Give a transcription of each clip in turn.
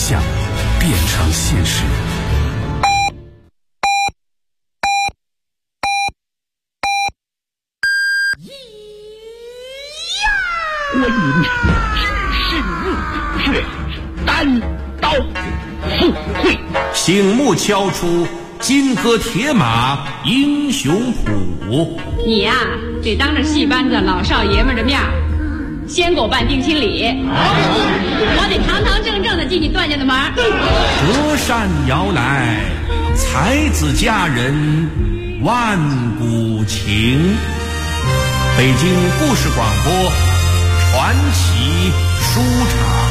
象变成现实。 观音知世却单刀赴会， 醒目敲出金戈铁马英雄谱。 你呀，得当着戏班子老少爷们的面先给我办定亲礼，我得堂堂正正的进你段家的门。 折扇摇来，才子佳人万古情。北京故事广播传奇书场。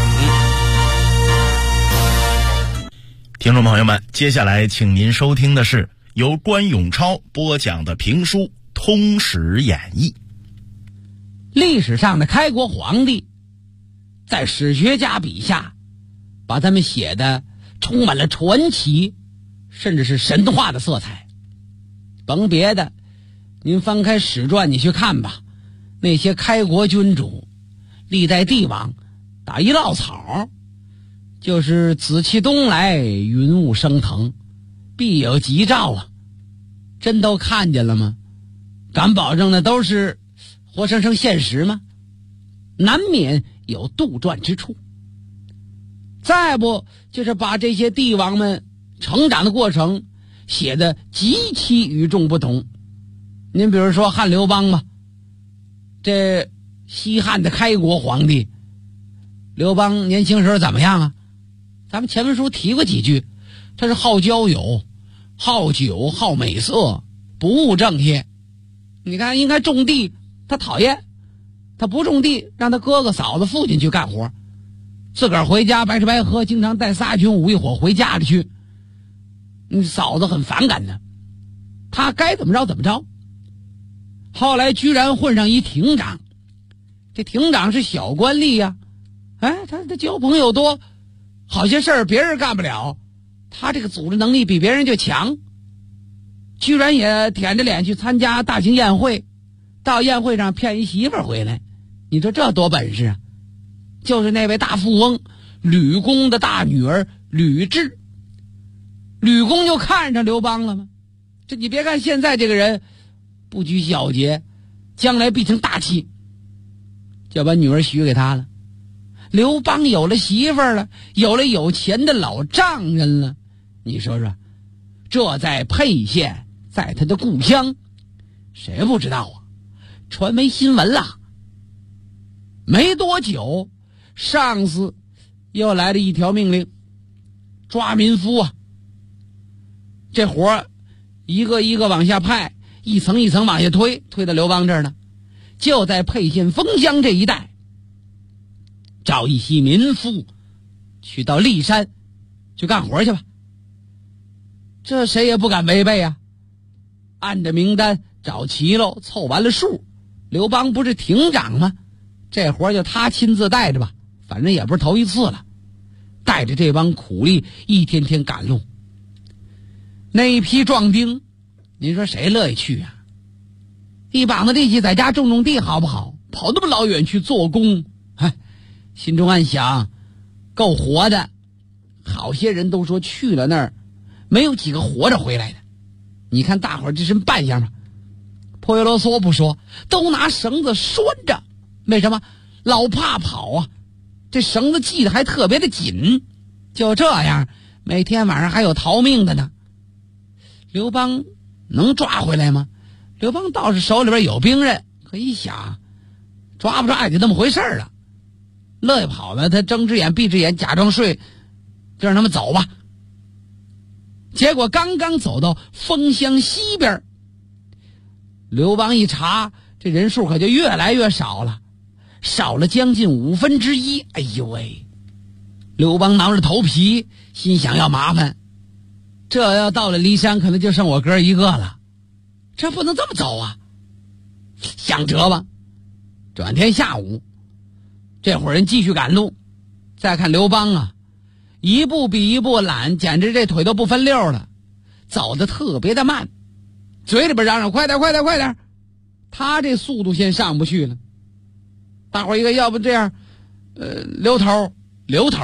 听众朋友们，接下来请您收听的是由关永超播讲的评书《通史演义》。 历史上的开国皇帝，在史学家笔下，把他们写的充满了传奇，甚至是神话的色彩。甭别的，您翻开史传你去看吧，那些开国君主、历代帝王，打一落草就是紫气东来，云雾升腾，必有吉兆啊！真都看见了吗？敢保证那都是活生生现实吗？难免有杜撰之处。再不就是把这些帝王们成长的过程写得极其与众不同。您比如说汉刘邦吧，这西汉的开国皇帝，刘邦年轻时候怎么样啊？咱们前文书提过几句，他是好交友、好酒、好美色，不务正业。你看应该种地他讨厌，他不种地，让他哥哥嫂子父亲去干活，自个儿回家白吃白喝，经常带仨军5一伙回家里去。嫂子很反感的，他该怎么着怎么着。后来居然混上一亭长，这亭长是小官吏呀，他交朋友多，好些事儿别人干不了，他这个组织能力比别人就强，居然也舔着脸去参加大型宴会，到宴会上骗一媳妇儿回来。你说这多本事啊！就是那位大富翁吕公的大女儿吕雉，吕公就看上刘邦了吗？这你别看现在这个人不拘小节，将来必成大器，就把女儿许给他了。刘邦有了媳妇儿了，有了有钱的老丈人了，你说说，这在沛县，在他的故乡，谁不知道啊？传为新闻了。没多久，上司又来了一条命令，抓民夫啊！这活儿一个一个往下派，一层一层往下推，推到刘邦这儿呢。就在沛县丰乡这一带，找一些民夫去到骊山去干活去吧。这谁也不敢违背啊！按着名单找齐喽，凑完了数，刘邦不是亭长吗？这活就他亲自带着吧，反正也不是头一次了。带着这帮苦力一天天赶路。那一批壮丁，您说谁乐意去啊？一膀子力气在家种种地好不好？跑那么老远去做工，心中暗想，够活的。好些人都说去了那儿没有几个活着回来的。你看大伙儿这身扮相吧，颇啰嗦不说，都拿绳子拴着。为什么？老怕跑啊，这绳子系得还特别的紧，就这样每天晚上还有逃命的呢。刘邦能抓回来吗？刘邦倒是手里边有兵刃，可一想抓不抓也就那么回事了。乐意跑呢，他睁只眼闭只眼，假装睡，就让他们走吧。结果刚刚走到丰乡西边，刘邦一查，这人数可就越来越少了，少了将近1/5。哎呦喂！刘邦挠着头皮，心想要麻烦，这要到了骊山，可能就剩我哥一个了，这不能这么走啊！想辙吧。转天下午，这伙人继续赶路，再看刘邦啊，一步比一步懒，简直这腿都不分溜了，走得特别的慢，嘴里边嚷嚷快点快点快点，他这速度线上不去了。大伙一个要不这样，刘头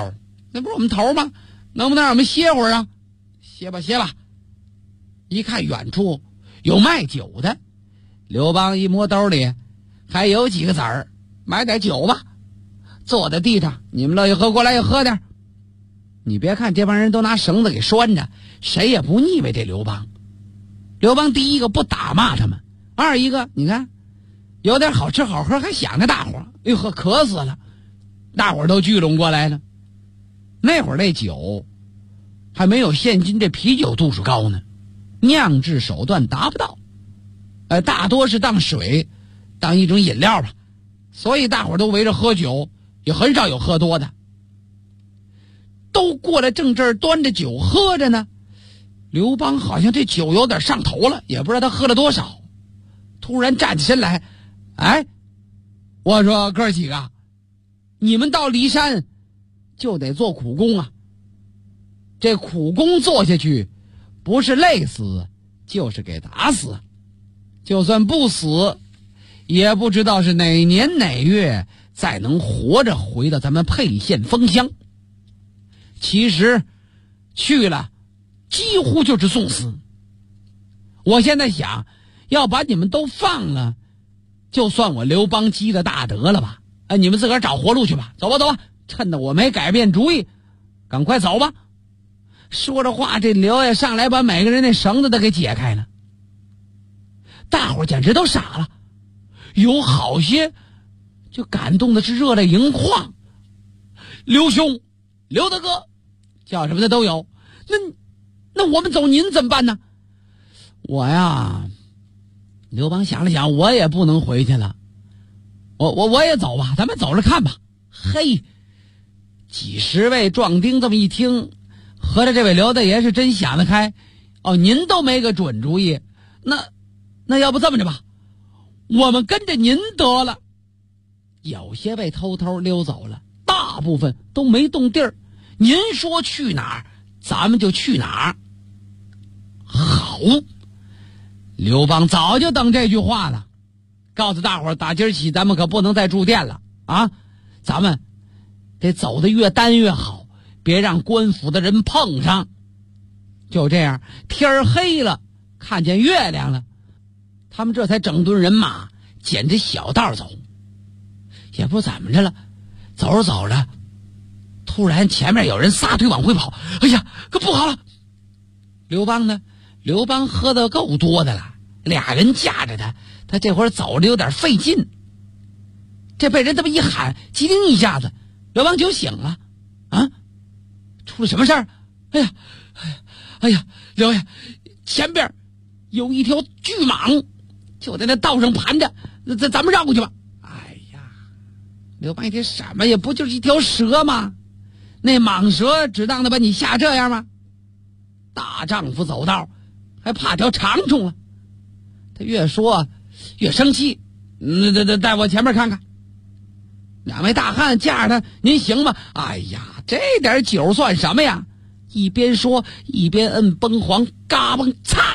那不是我们头吗？能不能让我们歇会儿啊？歇吧歇吧。一看远处有卖酒的，刘邦一摸兜里还有几个子儿，买点酒吧。坐在地上，你们乐意喝过来也喝点。你别看这帮人都拿绳子给拴着，谁也不腻歪这刘邦。刘邦第一个不打骂他们，二一个你看有点好吃好喝还想着大伙儿，哎呦呵，渴死了，大伙儿都聚拢过来了。那会儿那酒还没有现今这啤酒度数高呢，酿制手段达不到，大多是当水当一种饮料吧，所以大伙儿都围着喝酒，也很少有喝多的。都过来正这儿端着酒喝着呢，刘邦好像这酒有点上头了，也不知道他喝了多少，突然站起身来，哎，我说哥几个，你们到骊山就得做苦工啊，这苦工做下去不是累死就是给打死，就算不死也不知道是哪年哪月再能活着回到咱们沛县封乡。其实去了几乎就是送死。我现在想要把你们都放了，就算我刘邦积了大德了吧。你们自个儿找活路去吧，走吧走吧，趁着我没改变主意，赶快走吧。说着话，这刘爷上来把每个人那绳子都给解开了。大伙简直都傻了，有好些就感动的是热泪盈眶。刘兄，刘大哥，叫什么的都有。那我们走，您怎么办呢？我呀，刘邦想了想，我也不能回去了，我也走吧，咱们走着看吧。嘿，几十位壮丁这么一听，合着这位刘大爷是真想得开。哦，您都没个准主意，那要不这么着吧，我们跟着您得了。有些被偷偷溜走了，大部分都没动地儿。您说去哪儿，咱们就去哪儿。好，刘邦早就等这句话了，告诉大伙儿，打今儿起咱们可不能再住店了啊！咱们得走得越单越好，别让官府的人碰上。就这样，天儿黑了，看见月亮了，他们这才整顿人马，捡着小道走。也不知怎么着了，走着走着，突然前面有人撒腿往回跑，哎呀，可不好了！刘邦呢？刘邦喝的够多的了，俩人架着他这会儿走着有点费劲。这被人这么一喊，机灵一下子，刘邦就醒了。啊，出了什么事儿？哎呀，刘爷，前边有一条巨蟒，就在那道上盘着，咱们绕过去吧。哎呀，刘邦一听什么呀？不就是一条蛇吗？那蟒蛇只当的把你吓这样吗？大丈夫走道还怕条长虫了。他越说越生气，带我前面看看。两位大汉架着他，您行吗？哎呀，这点酒算什么呀？一边说一边摁崩簧，嘎嘣擦，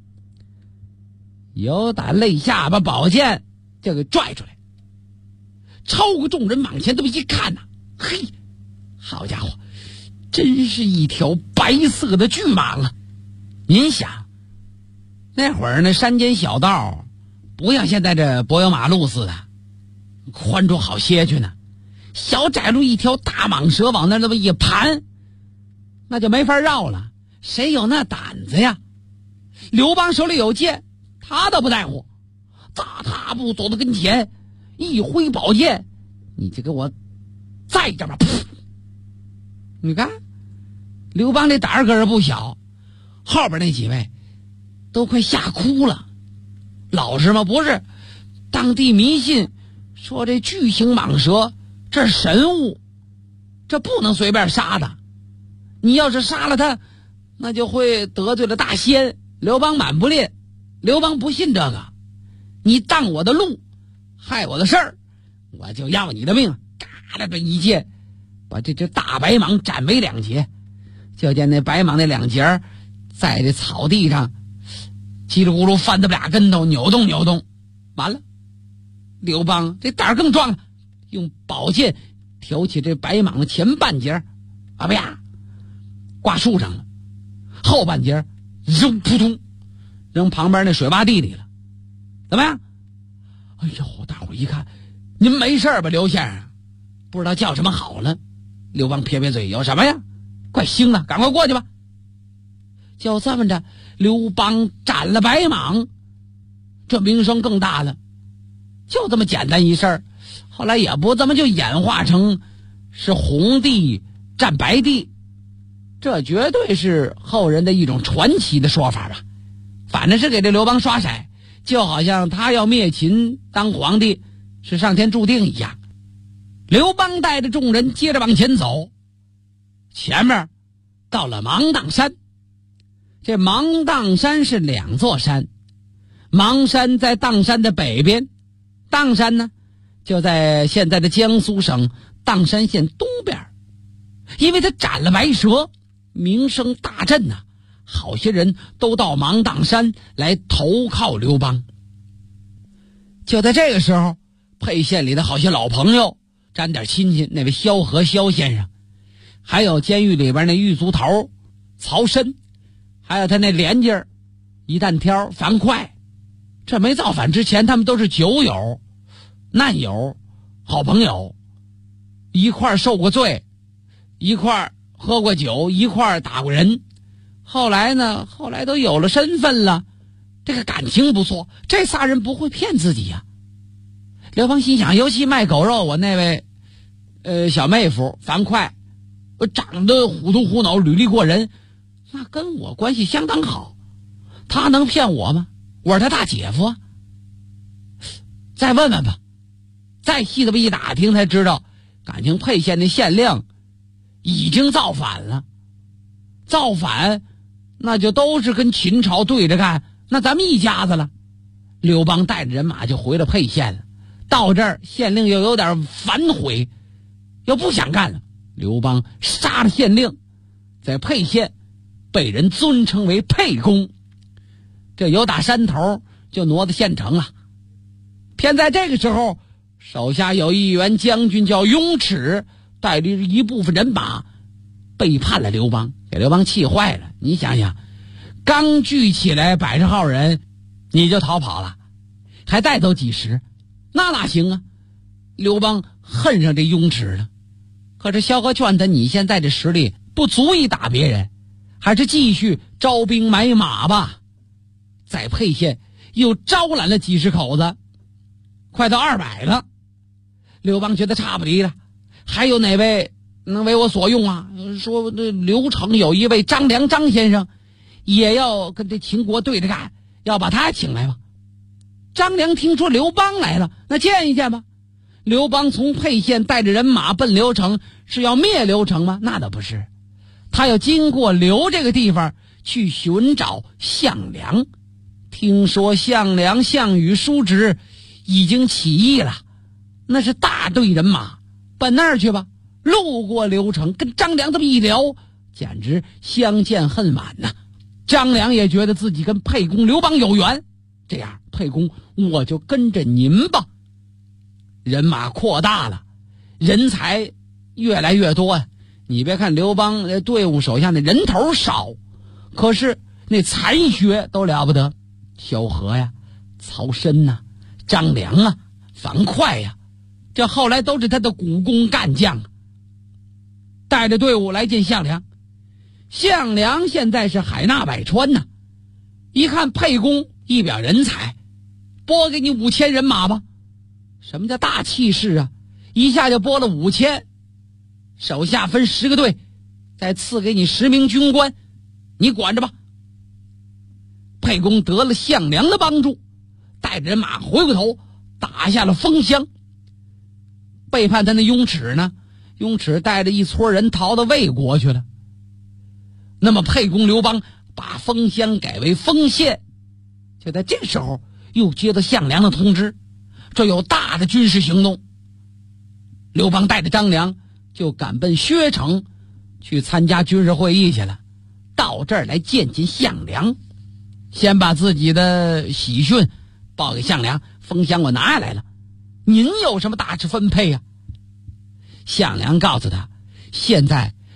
有胆肋下把宝剑就给拽出来，超过众人往前这么一看呐，嘿，好家伙，真是一条白色的巨蟒啊！您想，那会儿那山间小道不像现在这柏油马路似的宽敞好些去呢，小窄路一条大蟒蛇往那这么一盘，那就没法绕了，谁有那胆子呀？刘邦手里有剑，他倒不在乎，大踏步走到跟前，一挥宝剑，你就给我在这边，你看刘邦这胆儿可是不小，后边那几位都快吓哭了。老实吗？不是，当地迷信说这巨型蟒蛇这是神物，这不能随便杀的，你要是杀了他，那就会得罪了大仙。刘邦满不吝，刘邦不信这个，你当我的路，害我的事儿，我就要你的命。嘎的这一剑，把这只大白蟒斩为两截。就见那白蟒那两截在这草地上叽里咕噜翻他俩跟头，扭动扭动。完了，刘邦这胆儿更壮了，用宝剑挑起这白蟒的前半截， 啊不呀，挂树上了，后半截扔扑通扔旁边那水洼地里了。怎么样？哎呦，大伙一看，您没事吧，刘先生？不知道叫什么好了。刘邦撇撇嘴，有什么呀？快兴了，赶快过去吧。就这么着，刘邦斩了白蟒，这名声更大了。就这么简单一事儿，后来也不这么就演化成是红帝战白帝，这绝对是后人的一种传奇的说法吧。反正是给这刘邦刷色，就好像他要灭秦当皇帝是上天注定一样。刘邦带着众人接着往前走，前面到了芒砀山。这芒砀山是2座山，芒山在砀山的北边，砀山呢就在现在的江苏省砀山县东边。因为他斩了白蛇，名声大振呐，好些人都到芒砀山来投靠刘邦。就在这个时候，沛县里的好些老朋友沾点亲戚，那位萧何萧先生，还有监狱里边那狱卒头曹参，还有他那连家一担挑樊哙，这没造反之前他们都是酒友难友好朋友，一块受过罪，一块喝过酒，一块打过人。后来都有了身份了，这个感情不错，这仨人不会骗自己呀。刘邦心想，尤其卖狗肉我那位小妹夫樊哙，长得虎头虎脑，履历过人，那跟我关系相当好，他能骗我吗？我是他大姐夫啊。再问问吧。再细这么一打听才知道，感情沛县的县令已经造反了。造反那就都是跟秦朝对着干，那咱们一家子了。刘邦带着人马就回了沛县了。到这儿县令又有点反悔，又不想干了。刘邦杀了县令，在沛县被人尊称为沛公，这由打山头就挪到县城了。偏在这个时候，手下有一员将军叫雍齿，带着一部分人马背叛了刘邦，给刘邦气坏了。你想想，刚聚起来100号人，你就逃跑了，还带走几十，那哪行啊？刘邦恨上这雍齿了。可是萧何劝他，你现在这实力不足以打别人，还是继续招兵买马吧。在沛县又招揽了几十口子，快到200了。刘邦觉得差不离了，还有哪位能为我所用啊？说刘城有一位张良张先生，也要跟这秦国对着干，要把他请来吧。张良听说刘邦来了，那见一见吧。刘邦从沛县带着人马奔刘城，是要灭刘城吗？那倒不是，他要经过刘这个地方去寻找项梁。听说项梁、项羽、叔侄已经起义了，那是大队人马，奔那儿去吧。路过刘城，跟张良这么一聊，简直相见恨晚呐。张良也觉得自己跟沛公刘邦有缘，这样沛公我就跟着您吧。人马扩大了，人才越来越多呀。你别看刘邦队伍手下那人头少，可是那才学都了不得。萧何呀，曹参呐，张良啊，樊哙呀，这后来都是他的股肱干将，带着队伍来见项梁。项梁现在是海纳百川呐，一看沛公一表人才，拨给你5000人马吧。什么叫大气势啊？一下就拨了5000，手下分10个队，再赐给你10名军官，你管着吧。沛公得了项梁的帮助，带着人马回过头打下了封襄。背叛他那雍齿呢，雍齿带着一撮人逃到魏国去了。那么沛公刘邦把封襄改为丰县，就在这时候又接到项梁的通知，这有大的军事行动。刘邦带着张良就赶奔薛城去参加军事会议去了，到这儿来见见项梁，先把自己的喜讯报给项梁。封襄我拿下来了，您有什么大事分配呀？项梁告诉他，现在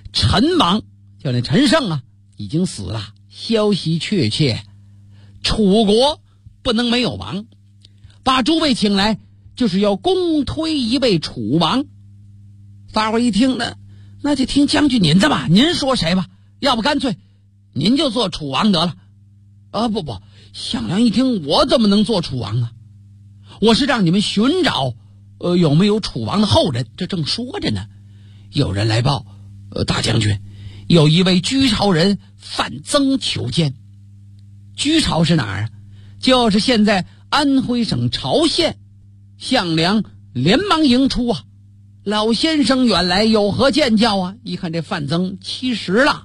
陈王就那陈胜啊已经死了，消息确切，楚国不能没有王，把诸位请来就是要公推一位楚王。大伙一听呢，那就听将军您的吧，您说谁吧，要不干脆您就做楚王得了。不，项梁一听，我怎么能做楚王啊？我是让你们寻找有没有楚王的后人。这正说着呢，有人来报，大将军，有一位居巢人范增求见。居巢是哪儿啊？就是现在安徽省巢县。项梁连忙迎出啊，老先生远来有何见教啊？一看这范增70了，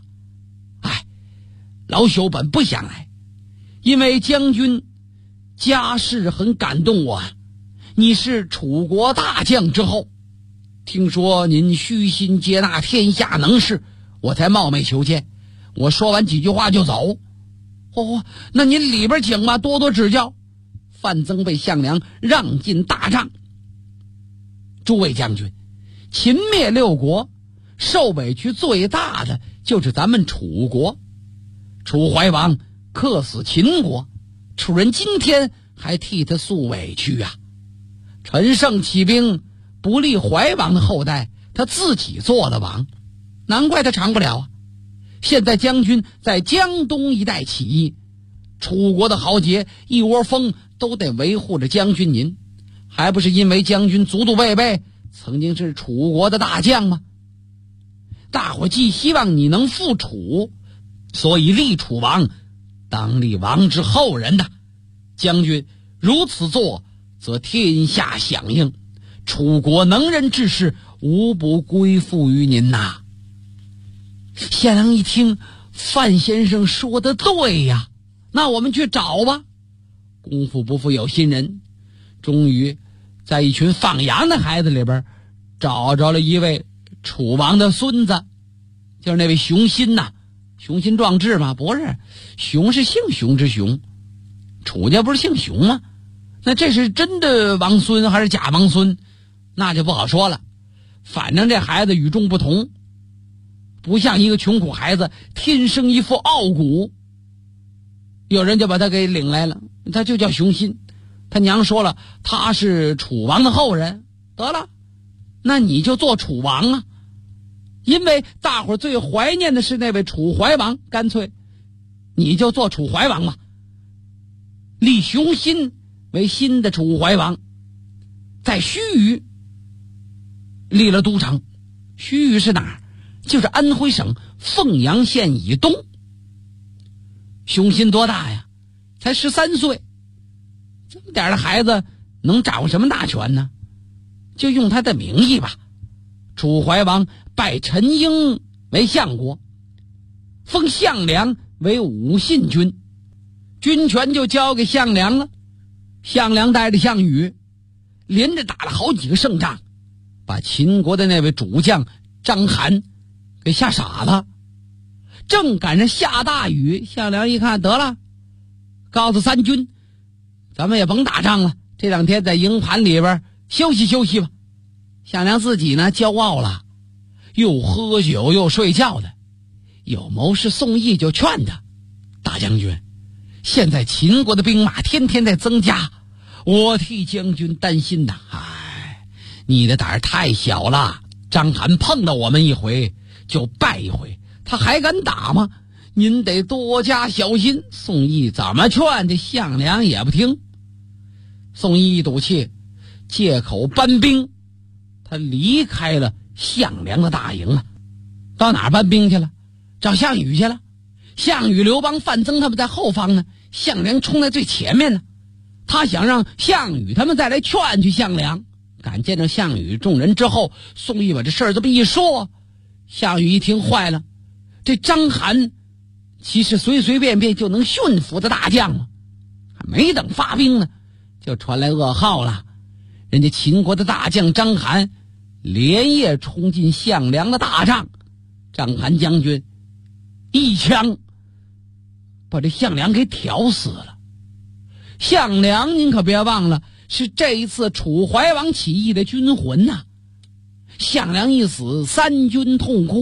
老朽本不想来，因为将军家世很感动我，你是楚国大将之后，听说您虚心接纳天下能士，我才冒昧求见。我说完几句话就走。那您里边请吧，多多指教。范增被项梁让进大帐。诸位将军，秦灭6国，受委屈最大的就是咱们楚国。楚怀王克死秦国，楚人今天还替他诉委屈啊。陈胜起兵不立怀王的后代，他自己做了王，难怪他长不了啊。现在将军在江东一带起义，楚国的豪杰一窝蜂都得维护着将军您，还不是因为将军祖祖辈辈曾经是楚国的大将吗？大伙既希望你能复楚，所以立楚王，当立王之后人的。将军如此做，则天下响应，楚国能人志士无不归附于您呐。项梁一听，范先生说的对呀，那我们去找吧。功夫不负有心人，终于在一群放羊的孩子里边找着了一位楚王的孙子，就是那位熊心呐。雄心壮志吗？不是，熊是姓熊之熊，楚家不是姓熊吗？那这是真的王孙还是假王孙，那就不好说了。反正这孩子与众不同，不像一个穷苦孩子天生一副傲骨。有人就把他给领来了，他就叫熊心。他娘说了，他是楚王的后人，得了，那你就做楚王啊。因为大伙最怀念的是那位楚怀王，干脆你就做楚怀王吧，立熊心为新的楚怀王。在盱眙立了都城。盱眙是哪儿？就是安徽省凤阳县以东。熊心多大呀？才13岁，这么点的孩子能掌握什么大权呢？就用他的名义吧。楚怀王拜陈婴为相国，封项梁为武信君，军权就交给项梁了。项梁带着项羽连着打了好几个胜仗，把秦国的那位主将章邯给吓傻了。正赶上下大雨，项梁一看，得了，告诉三军，咱们也甭打仗了，这2天在营盘里边休息休息吧。项梁自己呢骄傲了，又喝酒又睡觉的。有谋士宋义就劝他，大将军，现在秦国的兵马天天在增加，我替将军担心呐。你的胆儿太小了，章邯碰到我们一回就败一回，他还敢打吗？您得多加小心。宋义怎么劝，这项梁也不听。宋义一赌气，借口搬兵，他离开了项梁的大营了。到哪儿搬兵去了？找项羽去了。项羽、刘邦、范增他们在后方呢，项梁冲在最前面呢。他想让项羽他们再来劝去项梁。赶见着项羽众人之后，宋义把这事儿这么一说，项羽一听坏了，这章邯其实随随便便就能驯服的大将嘛，还没等发兵呢，就传来噩耗了。人家秦国的大将章邯连夜冲进项梁的大帐，章邯将军一枪把这项梁给挑死了。项梁您可别忘了，是这一次楚怀王起义的军魂呐。项梁一死，三军痛哭，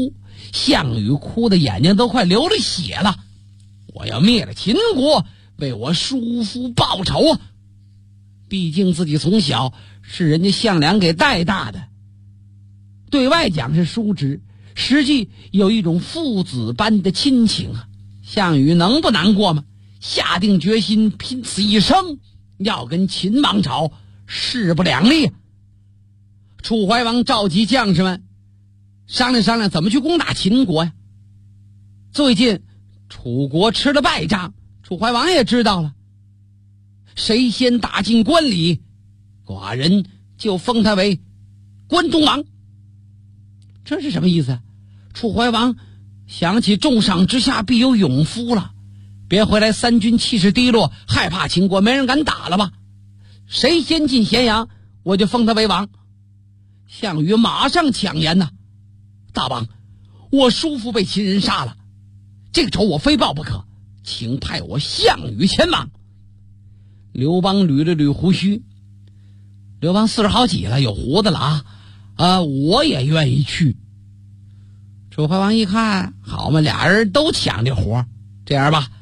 项羽哭的眼睛都快流了血了。我要灭了秦国，为我叔父报仇啊！毕竟自己从小是人家项梁给带大的，对外讲是叔侄，实际有一种父子般的亲情啊。项羽能不难过吗？下定决心拼此一生，要跟秦王朝势不两立。楚怀王召集将士们商量商量怎么去攻打秦国呀。最近楚国吃了败仗，楚怀王也知道了，谁先打进关里，寡人就封他为关中王。这是什么意思？楚怀王想起重赏之下必有勇夫了，别回来三军气势低落，害怕秦国没人敢打了吧？谁先进咸阳，我就封他为王。项羽马上抢言呐，大王，我叔父被秦人杀了，这个仇我非报不可，请派我项羽前往。刘邦捋了捋胡须，刘邦40好几了，有胡子了我也愿意去。楚怀王一看，好嘛，俩人都抢这活，这样吧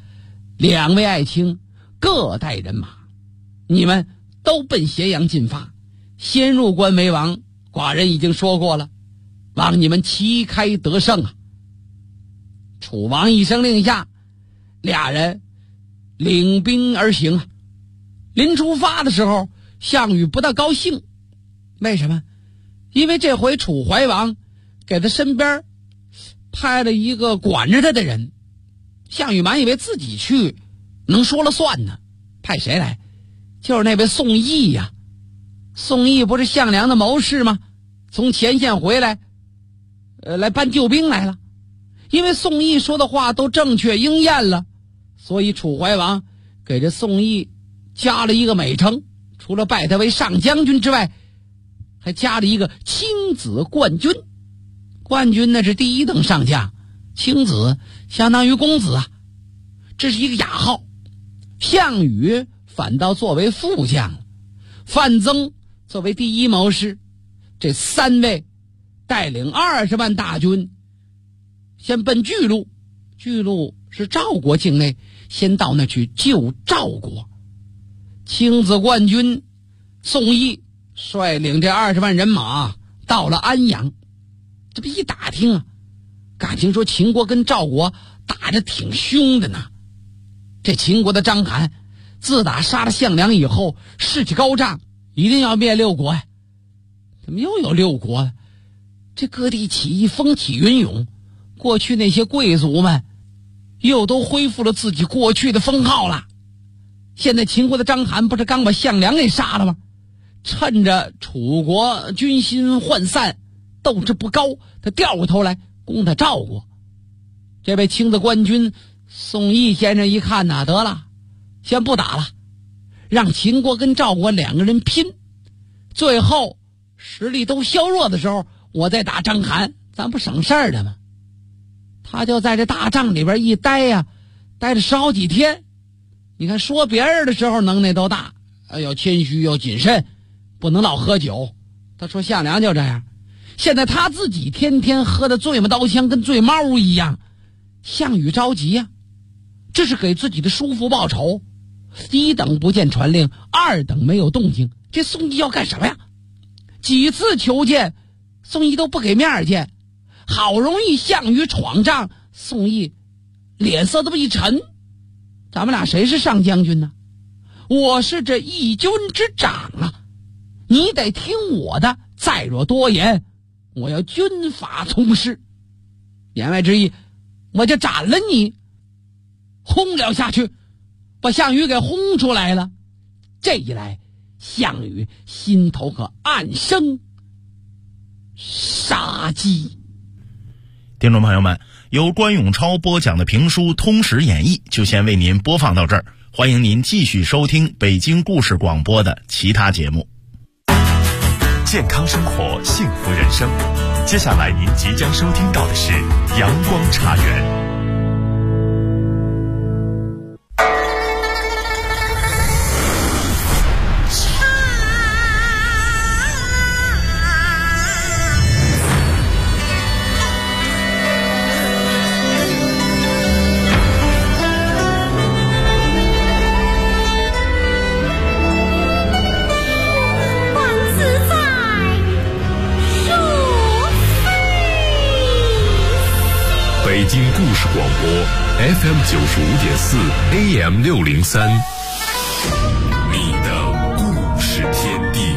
，2位爱卿各带人马，你们都奔咸阳进发，先入关为王。寡人已经说过了，望你们旗开得胜啊！楚王一声令下，俩人领兵而行啊。临出发的时候，项羽不大高兴，为什么？因为这回楚怀王给他身边派了一个管着他的人。项羽满以为自己去能说了算呢，派谁来？就是那位宋义呀。宋义不是项梁的谋士吗？从前线回来来搬救兵来了。因为宋义说的话都正确应验了，所以楚怀王给这宋义加了一个美称，除了拜他为上将军之外，还加了一个卿子冠军。冠军那是第一等上将，卿子相当于公子啊，这是一个雅号。项羽反倒作为副将，范增作为第一谋士，这3位带领20万大军先奔巨鹿。巨鹿是赵国境内，先到那去救赵国。卿子冠军宋义率领这20万人马到了安阳。这不一打听啊，感情说秦国跟赵国打得挺凶的呢。这秦国的章邯自打杀了项梁以后，士气高涨，一定要灭6国呀。怎么又有6国了？这各地起义风起云涌，过去那些贵族们又都恢复了自己过去的封号了。现在秦国的章邯不是刚把项梁给杀了吗？趁着楚国军心涣散，斗志不高，他掉过头来攻他赵国。这位卿子冠军宋义先生一看呐，得了，先不打了，让秦国跟赵国2个人拼，最后实力都削弱的时候，我再打章邯，咱不省事儿的吗？他就在这大帐里边一待呀，待了10好几天。你看说别人的时候能耐都大，要谦虚要谨慎，不能老喝酒。他说项梁就这样，现在他自己天天喝的醉马刀枪，跟醉猫一样。项羽着急呀，这是给自己的叔父报仇。1等不见传令，2等没有动静，这宋义要干什么呀？几次求见，宋义都不给面见。好容易项羽闯帐，宋义脸色这么一沉，咱们俩谁是上将军呢？我是这一军之长啊，你得听我的，再若多言，我要军法从事。言外之意，我就斩了你。轰了下去，把项羽给轰出来了。这一来，项羽心头可暗生杀机。 听众朋友们，由关永超播讲的评书《通史演义》就先为您播放到这儿，欢迎您继续收听北京故事广播的其他节目。 健康生活，幸福人生。接下来您即将收听到的是阳光茶园。 故事广播 FM 95.4 AM 603，你的故事天地。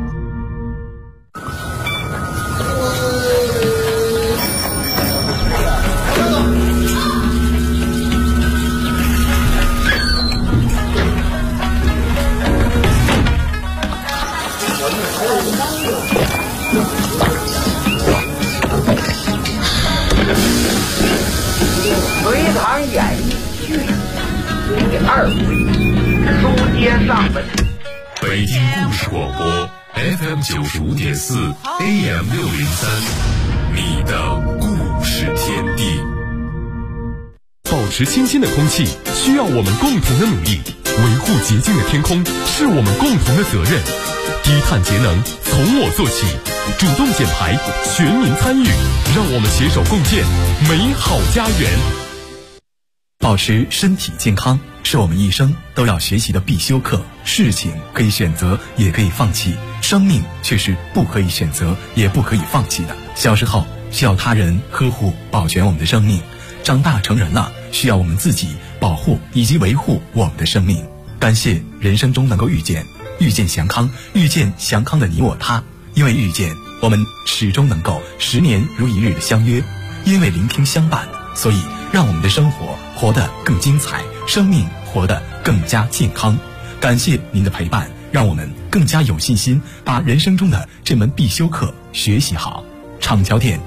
隋唐演义剧第2回，书接上文。 北京故事广播 FM 95.4 AM 603，你的故事天地。保持清新的空气需要我们共同的努力，维护洁净的天空是我们共同的责任。低碳节能从我做起，主动减排，全民参与，让我们携手共建美好家园。 保持身体健康是我们一生都要学习的必修课。事情可以选择，也可以放弃，生命却是不可以选择，也不可以放弃的。小时候需要他人呵护保全我们的生命，长大成人了需要我们自己保护以及维护我们的生命。感谢人生中能够遇见祥康，遇见祥康的你我他。因为遇见，我们始终能够10年如一日的相约；因为聆听相伴，所以让我们的生活活得更精彩，生命活得更加健康。感谢您的陪伴，让我们更加有信心把人生中的这门必修课学习好。厂桥店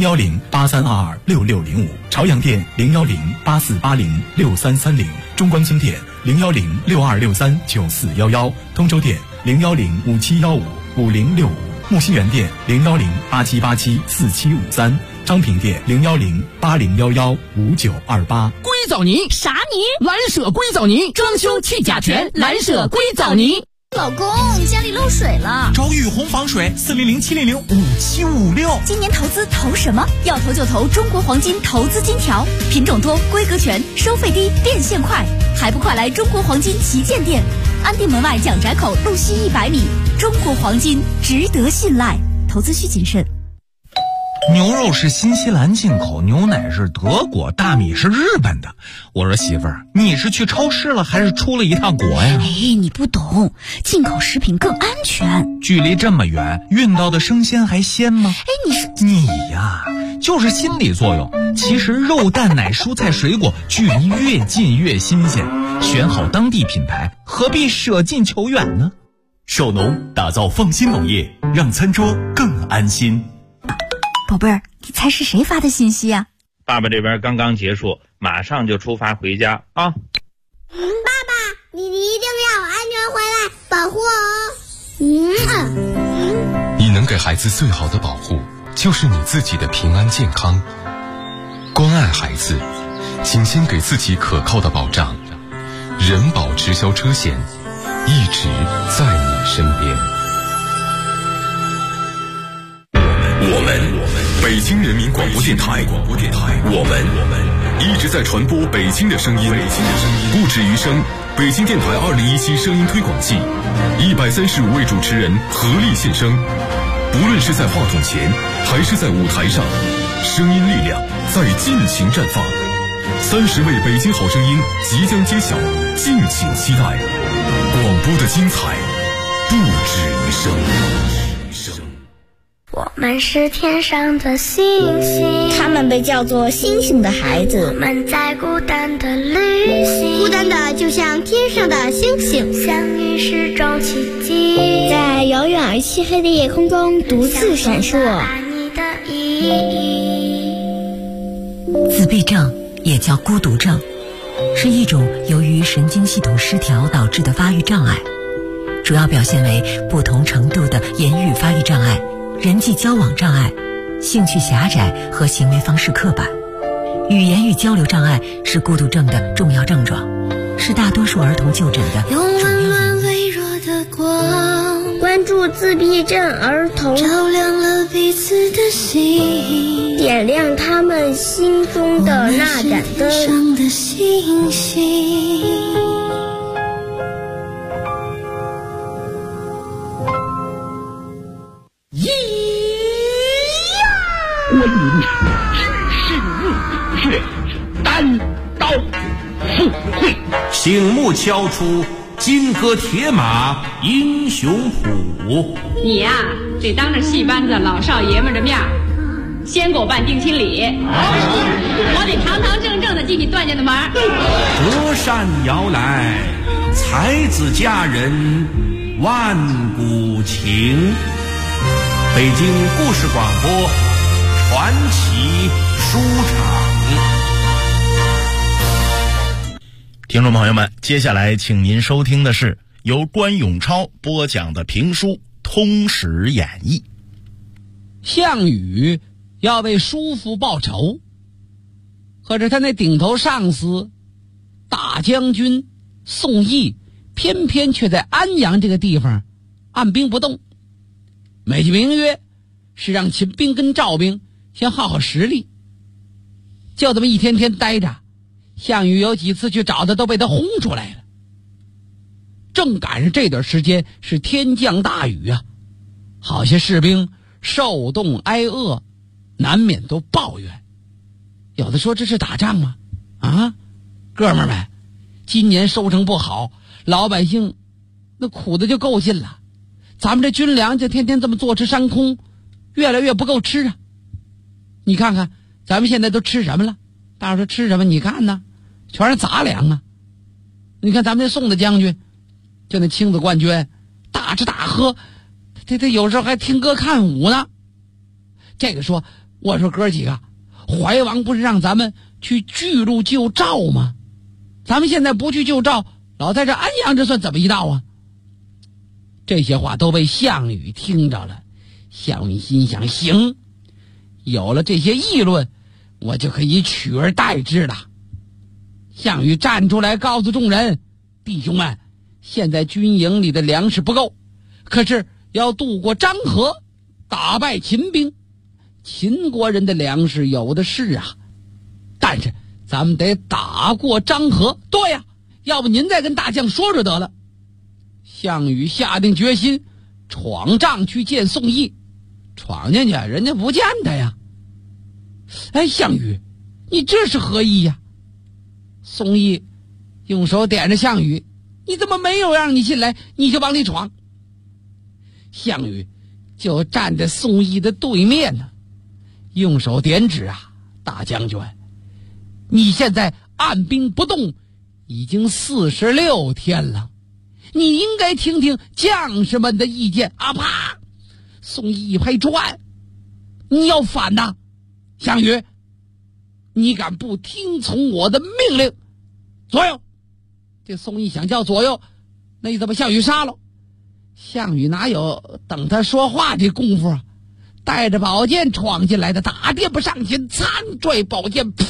01083226605，朝阳店01084806330，中关村店01062639411，通州店01057155065，木樨园店01087874753，昌平店01080115928。 硅藻泥啥泥？ 蓝舍硅藻泥，装修去甲醛，蓝舍硅藻泥。 老公，家里漏水了， 找雨虹防水400-700-5756。 今年投资投什么？要投就投中国黄金投资金条，品种多，规格全，收费低，变现快，还不快来中国黄金旗舰店，安定门外蒋宅口路西100米。中国黄金值得信赖，投资需谨慎。 牛肉是新西兰进口，牛奶是德国，大米是日本的。我说媳妇儿，你是去超市了还是出了一趟国呀？ 你不懂，进口食品更安全。 距离这么远，运到的生鲜还鲜吗？你呀，就是心理作用。其实肉蛋奶蔬菜水果距离越近越新鲜，选好当地品牌，何必舍近求远呢？ 守农打造放心农业，让餐桌更安心。 宝贝儿，你猜是谁发的信息啊？ 爸爸这边刚刚结束，马上就出发回家啊！ 爸爸，你一定要安全回来，保护我。 你能给孩子最好的保护，就是你自己的平安健康。关爱孩子，请先给自己可靠的保障。人保直销车险，一直在你身边。我们北京人民广播电台，我们一直在传播北京的声音，不止于声。北京电台2017声音推广季，135位主持人合力献声，不论是在话筒前还是在舞台上，声音力量在尽情绽放。30位北京好声音即将揭晓，敬请期待。广播的精彩不止于声。 我们是天上的星星， 他们被叫做星星的孩子。 我们在孤单的旅行， 孤单的就像天上的星星， 相遇是种奇迹， 在遥远而漆黑的夜空中独自闪烁。 自闭症也叫孤独症，是一种由于神经系统失调导致的发育障碍，主要表现为不同程度的言语发育障碍、人际交往障碍、兴趣狭窄和行为方式刻板。语言与交流障碍是孤独症的重要症状，是大多数儿童就诊的主要原因。 微弱的光， 关注自闭症儿童， 照亮了彼此的心， 点亮他们心中的那盏灯。 上的星星， 观音知识入血单刀赴会。 醒目敲出金戈铁马英雄谱。 你呀，得当着戏班子老少爷们的面先给我办定亲礼，我得堂堂正正的进你段家的门。 隔山遥来，才子佳人万古情。北京故事广播传奇书场。 听众朋友们，接下来请您收听的是由关永超播讲的评书《通史演义》。 项羽要为叔父报仇，可是他那顶头上司大将军宋义偏偏却在安阳这个地方按兵不动，美其名曰是让秦兵跟赵兵先耗耗实力，就这么一天天待着。项羽有几次去找他都被他轰出来了。正赶上这段时间是天降大雨啊，好些士兵受冻挨饿，难免都抱怨。有的说这是打仗吗？啊，哥们儿们，今年收成不好，老百姓那苦的就够劲了，咱们这军粮就天天这么坐吃山空，越来越不够吃啊。你看看咱们现在都吃什么了？大伙说吃什么？你看呢，全是杂粮啊。你看咱们那宋的将军，就那青子冠军，大吃大喝，他有时候还听歌看舞呢。这个说，我说哥几个，怀王不是让咱们去巨鹿救赵吗？咱们现在不去救赵，老在这安阳，这算怎么一道啊？这些话都被项羽听着了。项羽心想，行，有了这些议论，我就可以取而代之了。项羽站出来告诉众人，弟兄们，现在军营里的粮食不够，可是要渡过漳河，打败秦兵，秦国人的粮食有的是啊，但是咱们得打过漳河。对呀，要不您再跟大将说说得了。项羽下定决心闯帐去见宋义，闯进去人家不见他呀。哎，项羽，你这是何意呀？宋义用手点着项羽，你怎么没有让你进来，你就往里闯？项羽就站在宋义的对面呢，用手点指啊，大将军，你现在按兵不动已经46天了，你应该听听将士们的意见啊！啪，宋义一拍桌案，你要反呐！项羽，你敢不听从我的命令？左右！这宋义想叫左右，那你怎么项羽杀了？项羽哪有等他说话的功夫啊？带着宝剑闯进来的，打垫不上前，参拽宝剑，噗，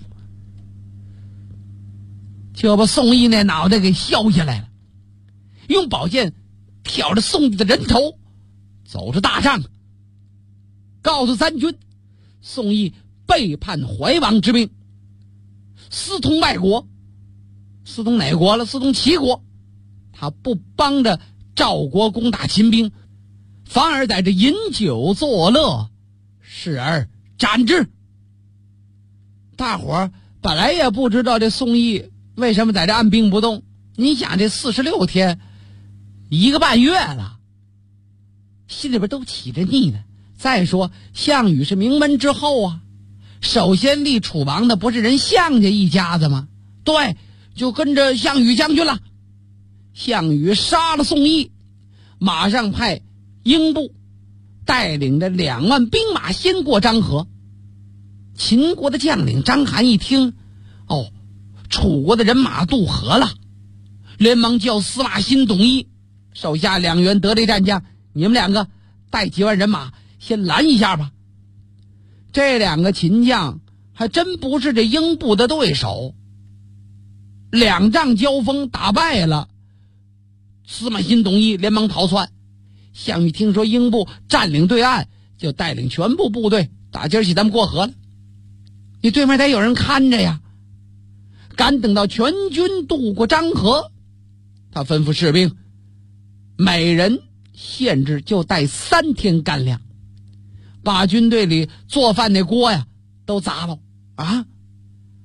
就把宋义那脑袋给削下来了，用宝剑挑着宋义的人头，走着大帐，告诉三军，宋义背叛怀王之命，私通外国。私通哪国了？私通齐国。他不帮着赵国攻打秦兵，反而在这饮酒作乐，视而斩之。大伙儿本来也不知道这宋义为什么在这按兵不动。你想这46天1个半月了，心里边都起着腻呢。再说项羽是名门之后啊，首先立楚王的不是人项家一家子吗？对，就跟着项羽将军了。项羽杀了宋义，马上派英布带领着2万兵马先过漳河。秦国的将领章邯一听，哦，楚国的人马渡河了，连忙叫司马欣、董翳手下2员得力战将，你们2个带几万人马先拦一下吧。这2个秦将还真不是这英布的对手，2仗交锋打败了，司马欣、董翳连忙逃窜。项羽听说英布占领对岸，就带领全部部队打今儿起咱们过河了。你对面得有人看着呀。赶等到全军渡过漳河，他吩咐士兵每人限制就带3天干粮，把军队里做饭那锅呀都砸了啊！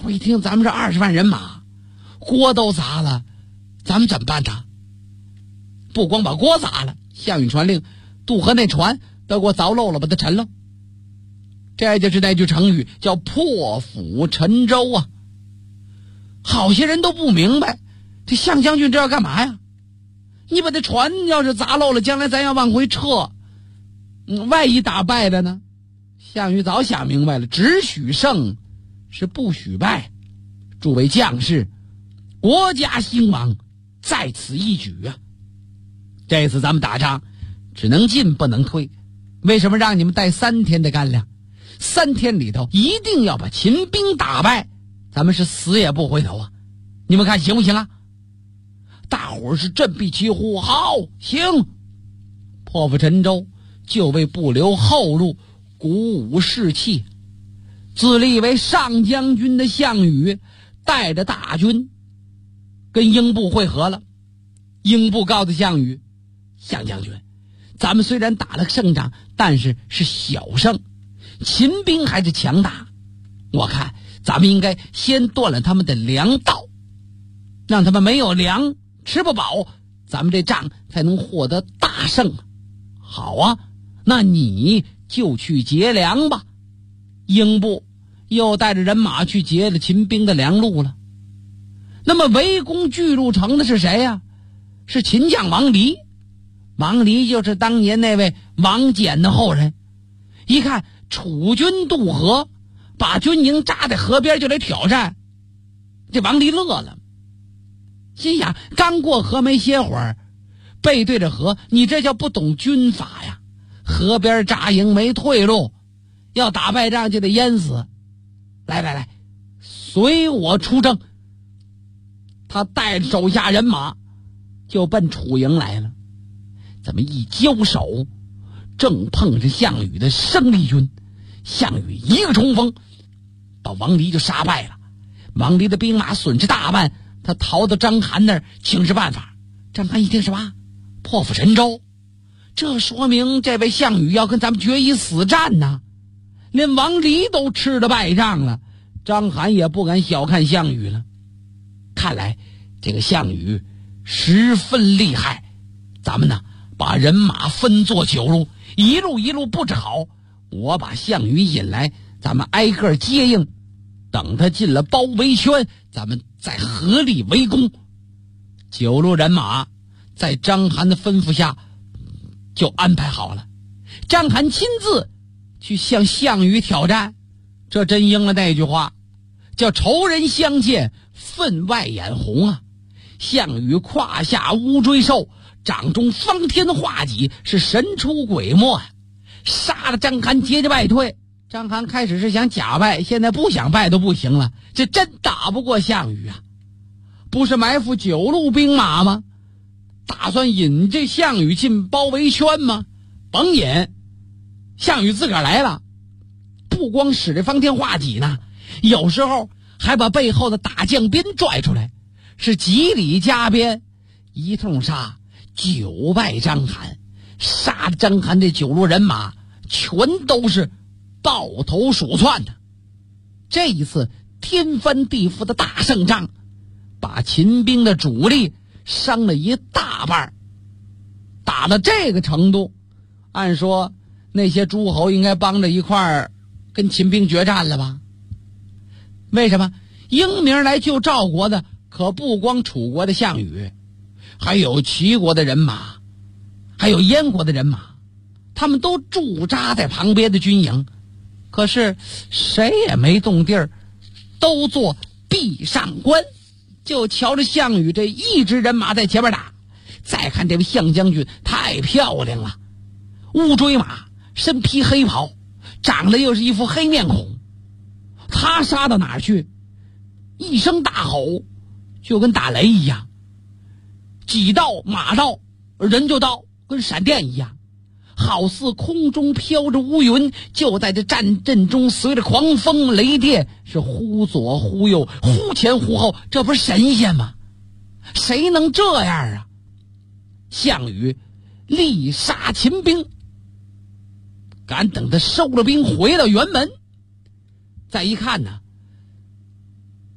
伙一听咱们这20万人马，锅都砸了，咱们怎么办呢？不光把锅砸了，项羽传令渡河那船都给我凿漏了，把它沉了。这就是那句成语叫破釜沉舟啊。好些人都不明白，这项将军这要干嘛呀？你把这船要是砸漏了，将来咱要往回撤，万一打败了呢？项羽早想明白了，只许胜，是不许败。诸位将士，国家兴亡在此一举啊！这次咱们打仗只能进不能退，为什么让你们带3天的干粮？3天里头一定要把秦兵打败，咱们是死也不回头啊！你们看行不行啊？大伙儿是振臂齐呼，好，行！破釜沉舟，就为不留后路，鼓舞士气。自立为上将军的项羽带着大军跟英布会合了。英布告诉项羽，项将军，咱们虽然打了胜仗，但是是小胜，秦兵还是强大，我看咱们应该先断了他们的粮道，让他们没有粮吃不饱，咱们这仗才能获得大胜。好啊，那你就去劫粮吧。英布又带着人马去劫了秦兵的粮路了。那么围攻巨鹿城的是谁呀？是秦将王离。王离就是当年那位王翦的后人。一看楚军渡河，把军营扎在河边就来挑战，这王离乐了，心想刚过河没歇会儿，背对着河，你这叫不懂军法呀！河边扎营没退路，要打败仗就得淹死。来，随我出征。他带着手下人马就奔楚营来了。怎么一交手，正碰上项羽的生力军，项羽一个冲锋，把王离就杀败了。王离的兵马损失大半，他逃到章邯那儿请示办法。章邯一听什么？破釜沉舟，这说明这位项羽要跟咱们决一死战呢。连王离都吃了败仗了，章邯也不敢小看项羽了。看来这个项羽十分厉害，咱们呢把人马分作9路，一路布置好，我把项羽引来，咱们挨个接应，等他进了包围圈，咱们再合力围攻。9路人马在章邯的吩咐下就安排好了。章邯亲自去向项羽挑战，这真应了那句话，叫仇人相见分外眼红啊！项羽胯下乌骓兽，掌中方天画戟，是神出鬼没啊！杀了章邯，节节败退。章邯开始是想假败，现在不想败都不行了，这真打不过项羽啊！不是埋伏9路兵马吗？打算引这项羽进包围圈吗？甭引，项羽自个儿来了，不光使这方天画戟呢，有时候还把背后的大将兵拽出来，是几里加鞭，一通杀，9败章邯。杀的章邯这9路人马全都是抱头鼠窜的。这一次天翻地覆的大胜仗，把秦兵的主力伤了一大半。打到这个程度，按说那些诸侯应该帮着一块儿跟秦兵决战了吧？为什么？英明来救赵国的可不光楚国的项羽，还有齐国的人马，还有燕国的人马，他们都驻扎在旁边的军营，可是谁也没动地儿，都做壁上观，就瞧着项羽这一支人马在前面打。再看这位项将军太漂亮了，乌骓马，身披黑袍，长得又是一副黑面孔。他杀到哪儿去，一声大吼，就跟打雷一样，戟到马到，人就到，跟闪电一样，好似空中飘着乌云，就在这战阵中随着狂风雷电是忽左忽右，忽前忽后，这不是神仙吗？谁能这样啊？项羽力杀秦兵，敢等他收了兵回到辕门，再一看呢，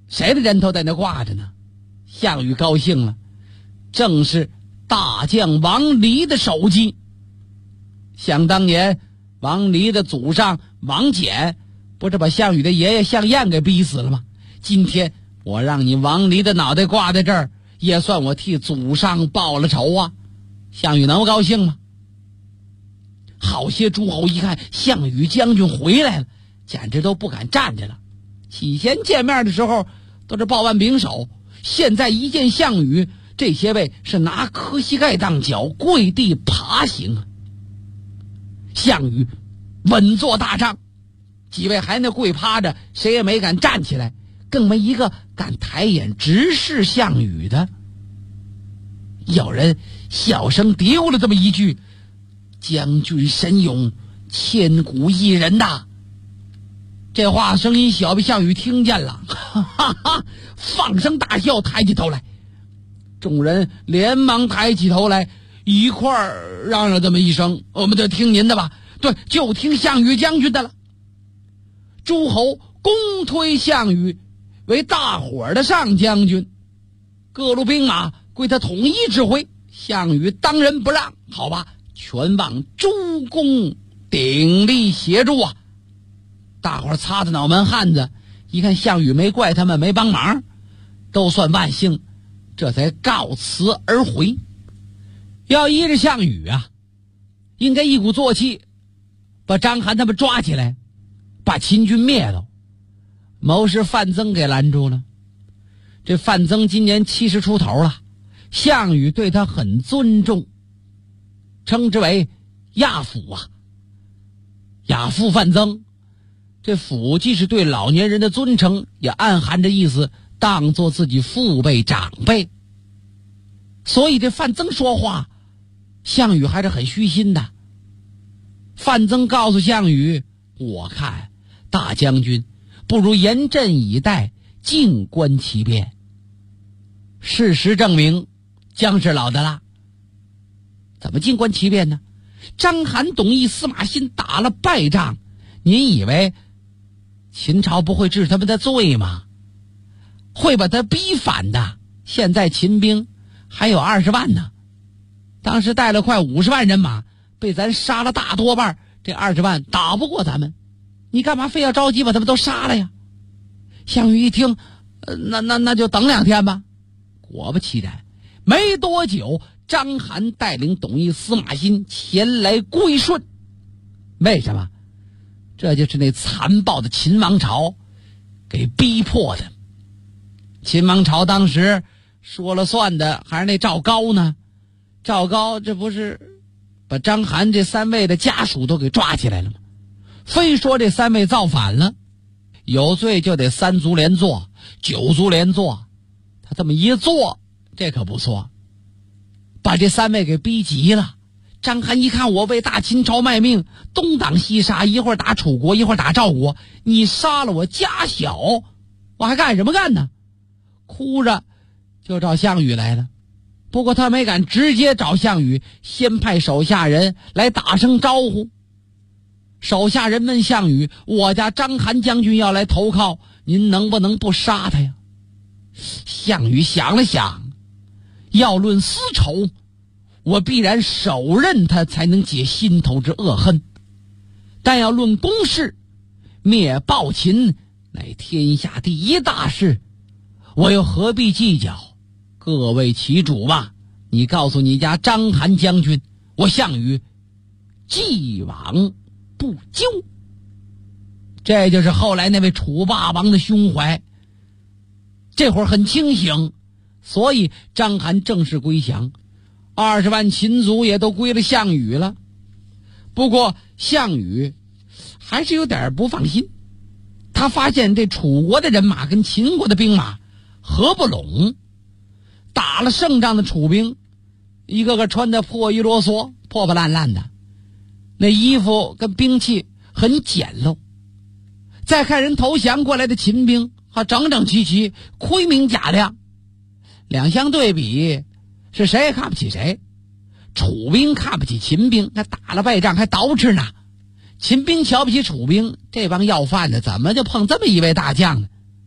谁的人头在那挂着呢？项羽高兴了，正是大将王离的首级。想当年王离的祖上王翦不是把项羽的爷爷项燕给逼死了吗？今天我让你王离的脑袋挂在这儿，也算我替祖上报了仇啊！项羽能不高兴吗？好些诸侯一看项羽将军回来了，简直都不敢站着了。起先见面的时候都是抱腕拱手，现在一见项羽，这些位是拿磕膝盖当脚，跪地爬行啊！项羽稳坐大帐，几位还那跪趴着，谁也没敢站起来，更没一个敢抬眼直视项羽的。有人小声丢了这么一句：“将军神勇，千古一人呐！”这话声音小，被项羽听见了，哈哈哈，放声大笑，抬起头来。众人连忙抬起头来，一块儿嚷嚷这么一声：“我们就听您的吧。”对，就听项羽将军的了。诸侯公推项羽为大伙的上将军，各路兵马归他统一指挥。项羽当仁不让，好吧，全望诸公鼎力协助啊！大伙擦着脑门汗子，一看项羽没怪他们，没帮忙，都算万幸，这才告辞而回。要依着项羽啊，应该一鼓作气把章邯他们抓起来，把秦军灭了。谋士范增给拦住了。这范增今年70出头了，项羽对他很尊重，称之为亚父啊。亚父范增，这父既是对老年人的尊称，也暗含着意思当作自己父辈长辈。所以这范增说话，项羽还是很虚心的。范增告诉项羽：“我看大将军不如严阵以待，静观其变。”事实证明，姜是老的啦。怎么静观其变呢？章邯、董翳、司马欣打了败仗，您以为秦朝不会治他们的罪吗？会把他逼反的。现在秦兵还有20万呢，当时带了快50万人马，被咱杀了大多半，这20万打不过咱们，你干嘛非要着急把他们都杀了呀？项羽一听，那就等2天吧。果不其然，没多久，章邯带领董翳、司马欣前来归顺。为什么？这就是那残暴的秦王朝给逼迫的。秦王朝当时说了算的还是那赵高呢。赵高这不是把章邯这3位的家属都给抓起来了吗？非说这3位造反了，有罪就得3族连坐、9族连坐。他这么一做，这可不错，把这3位给逼急了。章邯一看，我为大秦朝卖命，东挡西杀，一会儿打楚国，一会儿打赵国，你杀了我家小，我还干什么干呢？哭着就找项羽来了。不过他没敢直接找项羽，先派手下人来打声招呼。手下人问项羽：“我家章邯将军要来投靠，您能不能不杀他呀？”项羽想了想，要论私仇，我必然手刃他，才能解心头之恶恨。但要论公事，灭暴秦乃天下第一大事，我又何必计较？各为其主吧。你告诉你家章邯将军，我项羽既往不咎。这就是后来那位楚霸王的胸怀，这会儿很清醒，所以章邯正式归降，20万秦族也都归了项羽了。不过项羽还是有点不放心，他发现这楚国的人马跟秦国的兵马合不拢，打了胜仗的楚兵一个个穿得破衣啰嗦、破破烂烂的，那衣服跟兵器很简陋。再看人投降过来的秦兵，还整整齐齐，盔明甲亮。两相对比，是谁也看不起谁。楚兵看不起秦兵，那打了败仗还捯饬呢；秦兵瞧不起楚兵，这帮要饭的怎么就碰这么一位大将呢？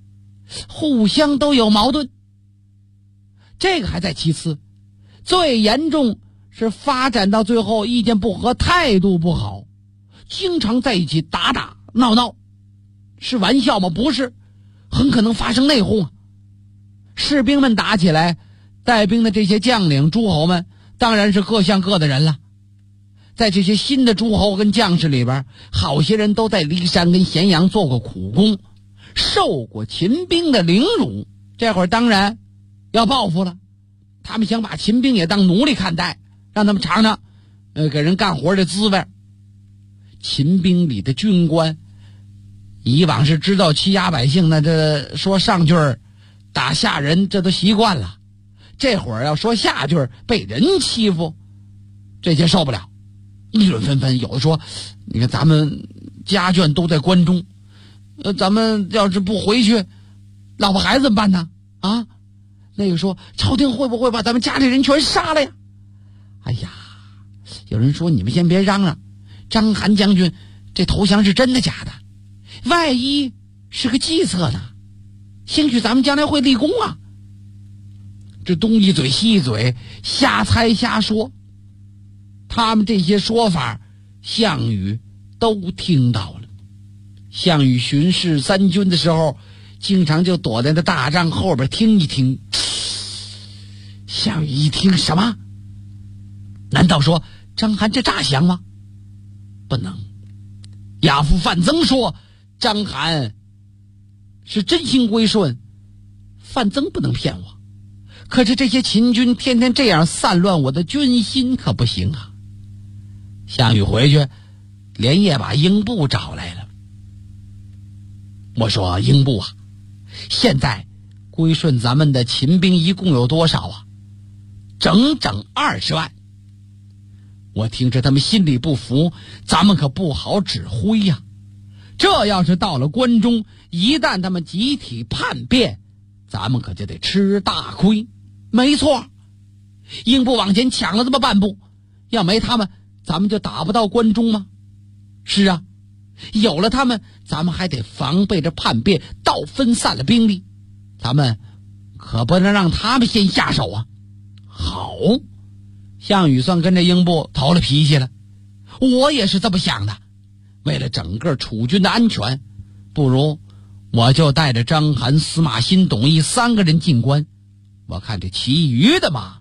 互相都有矛盾。这个还在其次，最严重是发展到最后意见不合，态度不好，经常在一起打打闹闹。是玩笑吗？不是，很可能发生内讧啊。士兵们打起来，带兵的这些将领诸侯们当然是各像各的人了。在这些新的诸侯跟将士里边，好些人都在骊山跟咸阳做过苦工，受过秦兵的凌辱，这会儿当然要报复了。他们想把秦兵也当奴隶看待，让他们尝尝给人干活的滋味。秦兵里的军官以往是知道欺压百姓，那这说上句打下人这都习惯了，这会儿要说下句被人欺负，这些受不了，议论纷纷。有的说你看咱们家眷都在关中，咱们要是不回去，老婆孩子怎么办呢？啊，那个说朝廷会不会把咱们家里人全杀了呀？哎呀，有人说你们先别嚷嚷，章邯将军这投降是真的假的？万一是个计策呢？兴许咱们将来会立功啊。这东一嘴西一嘴，瞎猜瞎说。他们这些说法，项羽都听到了。项羽巡视三军的时候，经常就躲在那大帐后边听一听。项羽一听，什么？难道说章邯这诈降吗？不能。亚父范增说章邯是真心归顺，范增不能骗我。可是这些秦军天天这样散乱我的军心，可不行啊。项羽回去连夜把英布找来了。我说英布啊，现在归顺咱们的秦兵一共有多少啊？整整20万。我听着他们心里不服，咱们可不好指挥呀。这要是到了关中，一旦他们集体叛变，咱们可就得吃大亏。没错，英布往前抢了这么半步，要没他们，咱们就打不到关中吗？是啊，有了他们，咱们还得防备着叛变，倒分散了兵力，咱们可不能让他们先下手啊。好，项羽算跟着英布投了脾气了。我也是这么想的，为了整个楚军的安全，不如我就带着章邯、司马欣、董翳3个人进关，我看这其余的嘛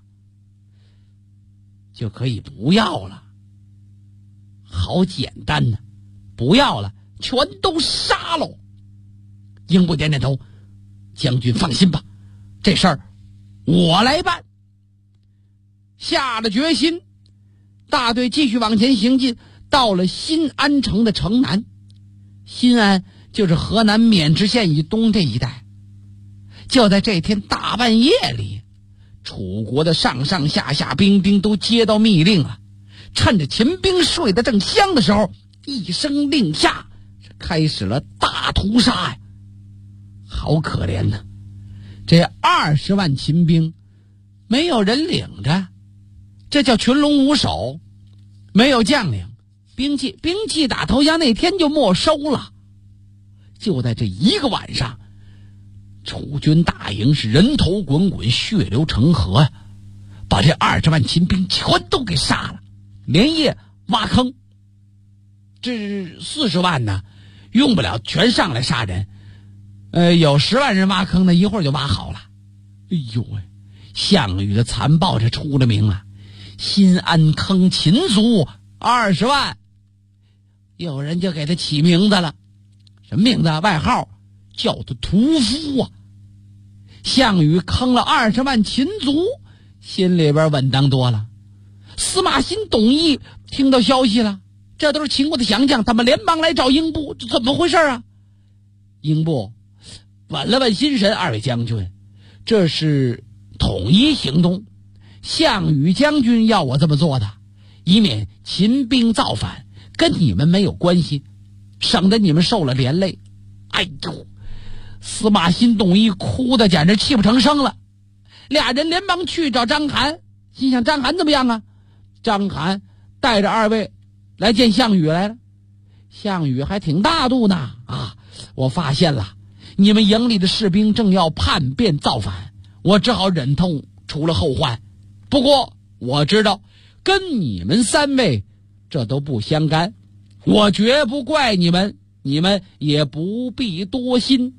就可以不要了。好简单呢，不要了，全都杀喽。英布点点头，将军放心吧，这事儿我来办。下了决心，大队继续往前行进，到了新安城的城南。新安就是河南渑池县以东这一带。就在这天大半夜里，楚国的上上下下兵丁都接到密令了，趁着秦兵睡得正香的时候，一声令下，开始了大屠杀呀！好可怜呐，这20万秦兵没有人领着，这叫群龙无首，没有将领，兵器打投降那天就没收了。就在这一个晚上，楚军大营是人头滚滚，血流成河呀，把这20万秦兵全都给杀了，连夜挖坑。这40万呢，用不了全上来杀人，有10万人挖坑呢，一会儿就挖好了。哎呦喂，项羽的残暴这出了名了，新安坑秦族20万，有人就给他起名字了。什么名字啊？外号叫他屠夫啊。项羽坑了20万秦族，心里边稳当多了。司马欣、董翳听到消息了，这都是秦国的降将，他们连忙来找英布，这怎么回事啊？英布稳了稳心神，二位将军，这是统一行动，项羽将军要我这么做的，以免秦兵造反，跟你们没有关系，省得你们受了连累。哎呦，司马欣、董翳哭得简直泣不成声了。俩人连忙去找章邯，心想章邯怎么样啊？章邯带着2位来见项羽来了。项羽还挺大度呢啊！我发现了， 你们营里的士兵正要叛变造反，我只好忍痛除了后患。不过我知道跟你们3位这都不相干，我绝不怪你们，你们也不必多心。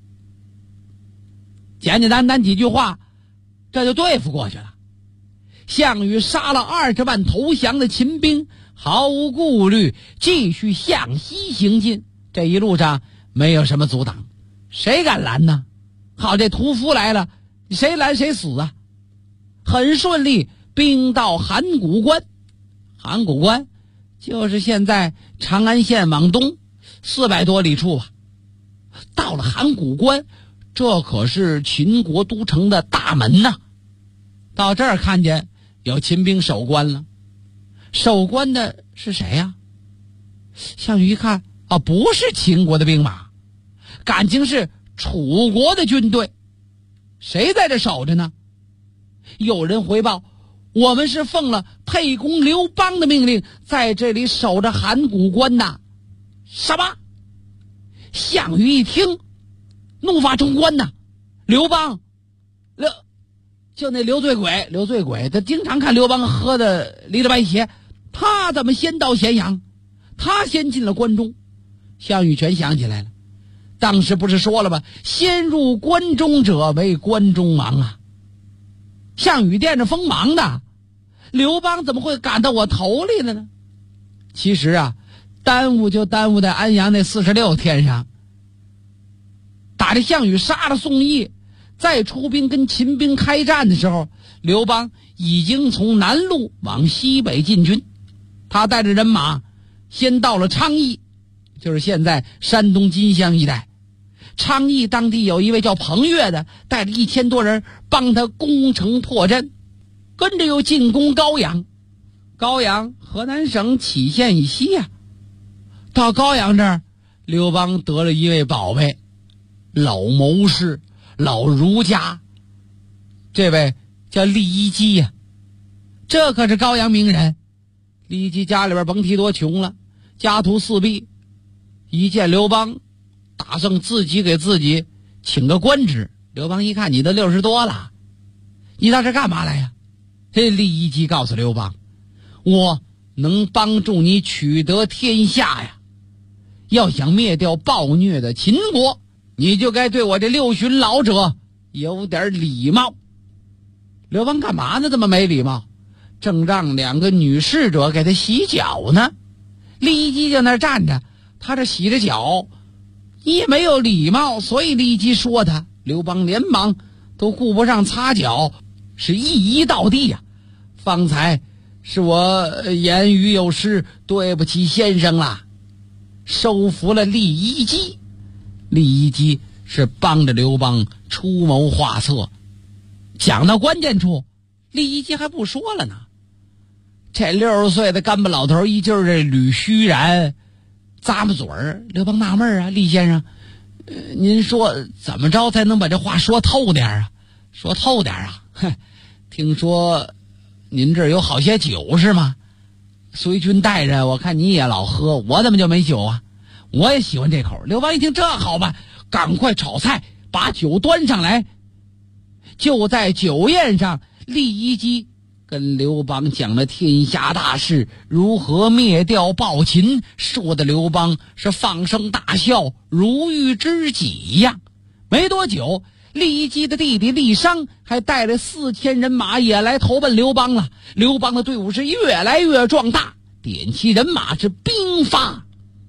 简简单单几句话，这就对付过去了。项羽杀了20万投降的秦兵，毫无顾虑继续向西行进，这一路上没有什么阻挡，谁敢拦呢？好，这屠夫来了，谁拦谁死啊！很顺利，兵到函谷关。函谷关就是现在长安县往东400多里处吧。到了函谷关，这可是秦国都城的大门呐。到这儿看见有秦兵守关了，守关的是谁呀？项羽一看啊，不是秦国的兵马，感情是楚国的军队。谁在这守着呢？有人回报，我们是奉了沛公刘邦的命令，在这里守着函谷关呐。什么？项羽一听，怒发冲冠呐！刘邦，就那刘醉鬼，他经常看刘邦喝的离了白鞋，他怎么先到咸阳？他先进了关中。项羽全想起来了，当时不是说了吗？先入关中者为关中王啊！项羽惦着锋芒的，刘邦怎么会赶到我头里了呢？其实啊，耽误就耽误在安阳那46天上。打着项羽杀了宋义，再出兵跟秦兵开战的时候，刘邦已经从南路往西北进军。他带着人马先到了昌邑，就是现在山东金乡一带。昌邑当地有一位叫彭越的，带着1000多人帮他攻城破阵，跟着又进攻高阳。高阳河南省杞县以西呀。到高阳这儿，刘邦得了一位宝贝，老谋士，老儒家，这位叫利益基呀。这可是高阳名人。利益基家里边甭提多穷了，家徒4壁。一见刘邦，打算自己给自己请个官职。刘邦一看，你都60多了，你到这干嘛来呀？这利益基告诉刘邦，我能帮助你取得天下呀。要想灭掉暴虐的秦国，你就该对我这6旬老者有点礼貌。刘邦干嘛呢？这么没礼貌？正让2个女侍者给他洗脚呢。利益基就那儿站着，他这洗着脚，也没有礼貌，所以利益基说他。刘邦连忙都顾不上擦脚，是一一到地呀。方才是我言语有失，对不起先生啦。收服了利益基。利益基是帮着刘邦出谋划策。讲到关键处，利益基还不说了呢。这60岁的干巴老头一劲儿这捋须髯咂巴嘴儿。刘邦纳闷啊，利先生，您说怎么着才能把这话说透点啊？说透点啊？听说您这儿有好些酒是吗？随军带着，我看你也老喝，我怎么就没酒啊？我也喜欢这口。刘邦一听，这好办，赶快炒菜，把酒端上来。就在酒宴上，利益基跟刘邦讲了天下大事，如何灭掉暴秦，说的刘邦是放声大笑，如遇知己呀。没多久，利益基的弟弟利商还带了4000人马也来投奔刘邦了。刘邦的队伍是越来越壮大，点齐人马是兵发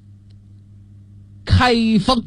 开封。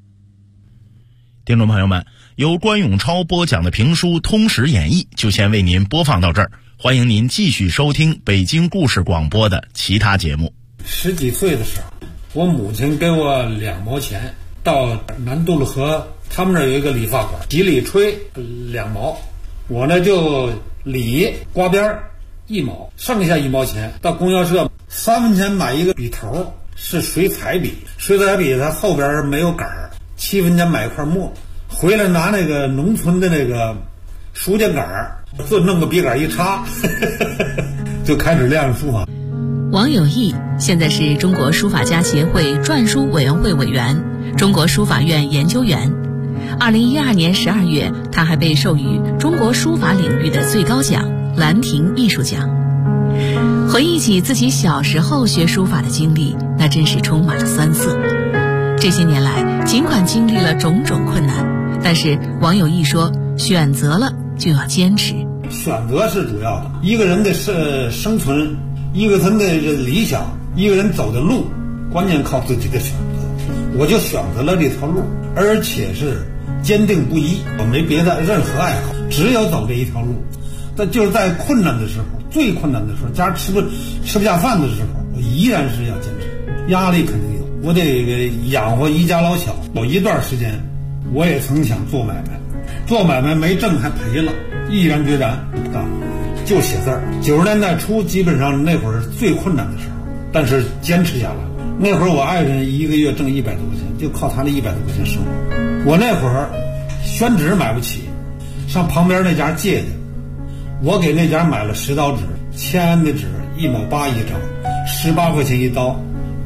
听众朋友们，由关永超播讲的评书《通史演义》就先为您播放到这儿，欢迎您继续收听北京故事广播的其他节目。 10几岁的时候，我母亲给我2毛钱，到南渡了河，他们那儿有一个理发馆，洗理吹2毛，我呢就理刮边1毛，剩下1毛钱到供销社3分钱买一个笔头，是水彩笔，水彩笔它后边没有杆儿，7分钱买一块墨，回来拿那个农村的那个书架杆儿，就弄个笔杆一插就开始练书法。 王有义现在是中国书法家协会篆书委员会委员、中国书法院研究员， 2012年12月，他还被授予中国书法领域的最高奖兰亭艺术奖。回忆起自己小时候学书法的经历，那真是充满了酸涩。这些年来，尽管经历了种种困难，但是王有义说，选择了就要坚持。 选择是主要的，一个人的生存，一个人的理想，一个人走的路，关键靠自己的选择。我就选择了这条路，而且是坚定不移，我没别的任何爱好，只有走这一条路。但就是在困难的时候，最困难的时候，家吃不下饭的时候，我依然是要坚持。压力肯定有，我得养活一家老小。有一段时间，我也曾想做买卖，做买卖没挣还赔了，毅然决然不干，就写字儿。90年代初，基本上那会儿最困难的时候，但是坚持下来了。那会儿我爱人一个月挣100多块钱，就靠他那100多块钱生活。我那会儿宣纸买不起，上旁边那家借的，我给那家买了10刀纸，签安的纸1毛8一张，18块钱一刀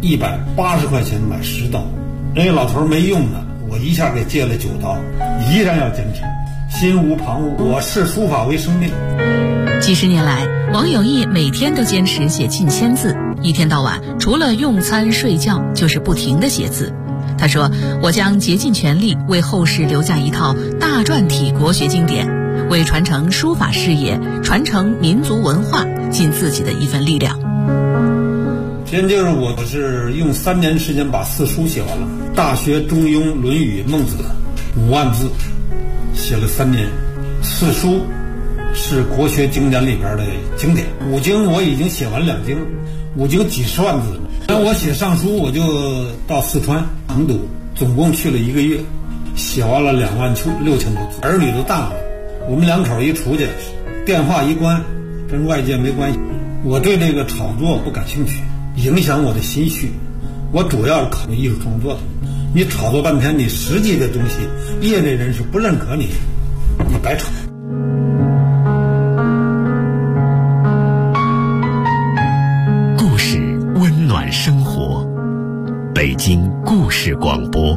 ，180块钱买10刀。人家老头没用呢，我一下给借了9刀，依然要坚持，心无旁骛。我视书法为生命。 几十年来，王有义每天都坚持写近1000字，一天到晚除了用餐睡觉就是不停地写字。他说，我将竭尽全力为后世留下一套大篆体国学经典，为传承书法事业、传承民族文化尽自己的一份力量。 先就是我是用3年时间把4书写完了，《大学》《中庸》《论语》《孟子》5万字，写了3年。4书是国学经典里边的经典，5经我已经写完2经，5经几十万字。那我写上书，我就到四川成都，总共去了1个月，写完了26000多字。儿女都大了，我们2口一出去，电话一关，跟外界没关系。我对这个炒作不感兴趣，影响我的心绪。我主要是考虑艺术创作的。你炒作半天，你实际的东西，业内人士不认可你，你白炒。 故事温暖生活，北京故事广播。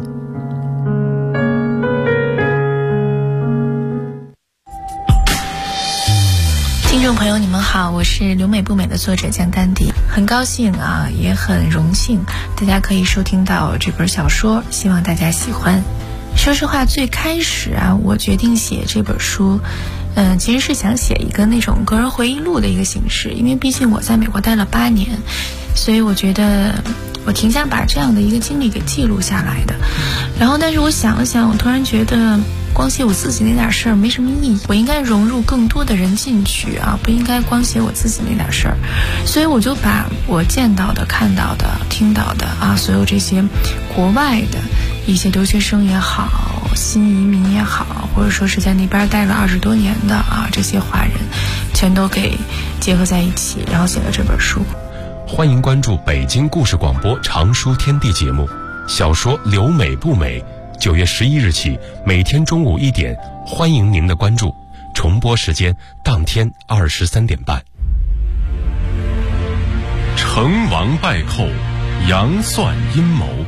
听众朋友你们好，我是留美不美的作者江丹迪，很高兴啊，也很荣幸大家可以收听到这本小说，希望大家喜欢。说实话，最开始啊，我决定写这本书其实是想写一个那种个人回忆录的一个形式，因为毕竟我在美国待了8年，所以我觉得我挺想把这样的一个经历给记录下来的。然后但是我想了想，我突然觉得光写我自己那点事儿没什么意义，我应该融入更多的人进去啊，不应该光写我自己那点事儿。所以我就把我见到的、看到的、听到的啊，所有这些国外的一些留学生也好，新移民也好，或者说是在那边待了20多年的啊，这些华人全都给结合在一起，然后写了这本书。 欢迎关注北京故事广播常书天地节目，小说留美不美，9月11日起每天中午1点，欢迎您的关注，重播时间当天23点半。 成王败寇，杨算阴谋。